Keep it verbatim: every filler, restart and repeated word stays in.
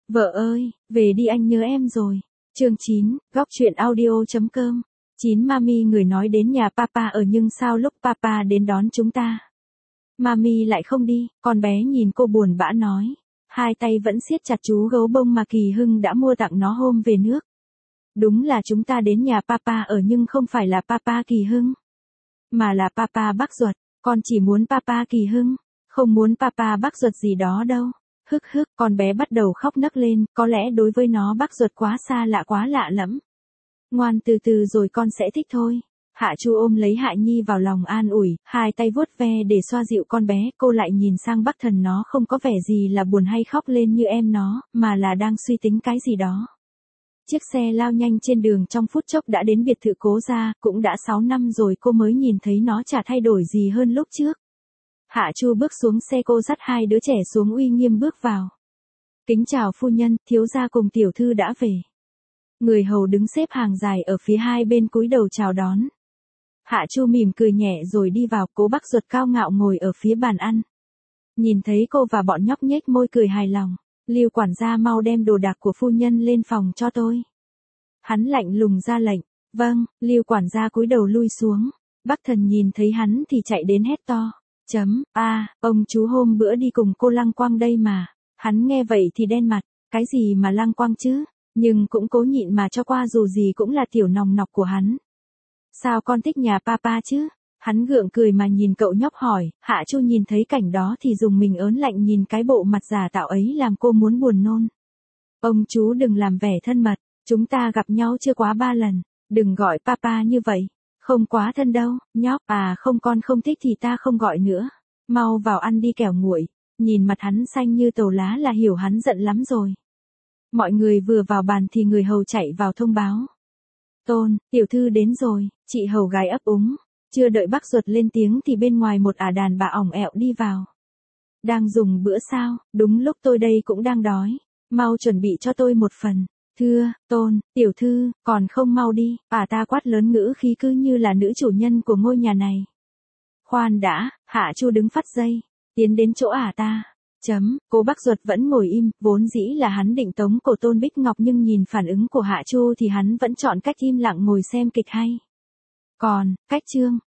Vợ ơi, về đi anh nhớ em rồi. Chương chín, góc truyện audio.com. chín Mami người nói đến nhà papa ở nhưng sao lúc papa đến đón chúng ta. Mami lại không đi, con bé nhìn cô buồn bã nói. Hai tay vẫn siết chặt chú gấu bông mà Kỳ Hưng đã mua tặng nó hôm về nước. Đúng là chúng ta đến nhà papa ở nhưng không phải là papa Kỳ Hưng. Mà là papa Bác Duật, con chỉ muốn papa Kỳ Hưng, không muốn papa Bác Duật gì đó đâu. Hức hức, con bé bắt đầu khóc nấc lên, có lẽ đối với nó Bác Duật quá xa lạ quá lạ lẫm. Ngoan từ từ rồi con sẽ thích thôi. Hạ Chu ôm lấy Hạ Nhi vào lòng an ủi, hai tay vuốt ve để xoa dịu con bé, cô lại nhìn sang Bắc Thần, nó không có vẻ gì là buồn hay khóc lên như em nó, mà là đang suy tính cái gì đó. Chiếc xe lao nhanh trên đường trong phút chốc đã đến biệt thự Cố gia, cũng đã sáu năm rồi cô mới nhìn thấy nó chả thay đổi gì hơn lúc trước. Hạ Chu bước xuống xe, cô dắt hai đứa trẻ xuống, uy nghiêm bước vào. Kính chào phu nhân, thiếu gia cùng tiểu thư đã về. Người hầu đứng xếp hàng dài ở phía hai bên cúi đầu chào đón. Hạ Chu mỉm cười nhẹ rồi đi vào, Cố Bác Duật cao ngạo ngồi ở phía bàn ăn. Nhìn thấy cô và bọn nhóc nhếch môi cười hài lòng. Lưu quản gia mau đem đồ đạc của phu nhân lên phòng cho tôi. Hắn lạnh lùng ra lệnh. Vâng, Lưu quản gia cúi đầu lui xuống. Bắc Thần nhìn thấy hắn thì chạy đến hét to. Chấm, a, à, ông chú hôm bữa đi cùng cô Lăng Quang đây mà. Hắn nghe vậy thì đen mặt. Cái gì mà Lăng Quang chứ? Nhưng cũng cố nhịn mà cho qua, dù gì cũng là tiểu nòng nọc của hắn. Sao con thích nhà papa chứ? Hắn gượng cười mà nhìn cậu nhóc hỏi. Hạ Chu nhìn thấy cảnh đó thì dùng mình ớn lạnh, nhìn cái bộ mặt giả tạo ấy làm cô muốn buồn nôn. Ông chú đừng làm vẻ thân mật, chúng ta gặp nhau chưa quá ba lần, đừng gọi papa như vậy, không quá thân đâu. Nhóc à, không, con không thích thì ta không gọi nữa, mau vào ăn đi kẻo nguội. Nhìn mặt hắn xanh như tàu lá là hiểu hắn giận lắm rồi. Mọi người vừa vào bàn thì người hầu chạy vào thông báo. Tôn, tiểu thư đến rồi. Chị hầu gái ấp úng. Chưa đợi Bác Duật lên tiếng thì bên ngoài một ả đàn bà ỏng ẹo đi vào. Đang dùng bữa sao? Đúng lúc tôi đây cũng đang đói. Mau chuẩn bị cho tôi một phần. Thưa, Tôn, tiểu thư, còn không mau đi. Ả ta quát lớn, ngữ khí cứ như là nữ chủ nhân của ngôi nhà này. Khoan đã, Hạ Chu đứng phắt dây, tiến đến chỗ ả ta. Chấm, Cố Bác Duật vẫn ngồi im, vốn dĩ là hắn định tống cổ Tôn Bích Ngọc, nhưng nhìn phản ứng của Hạ Chu thì hắn vẫn chọn cách im lặng ngồi xem kịch hay. Còn, cách chương,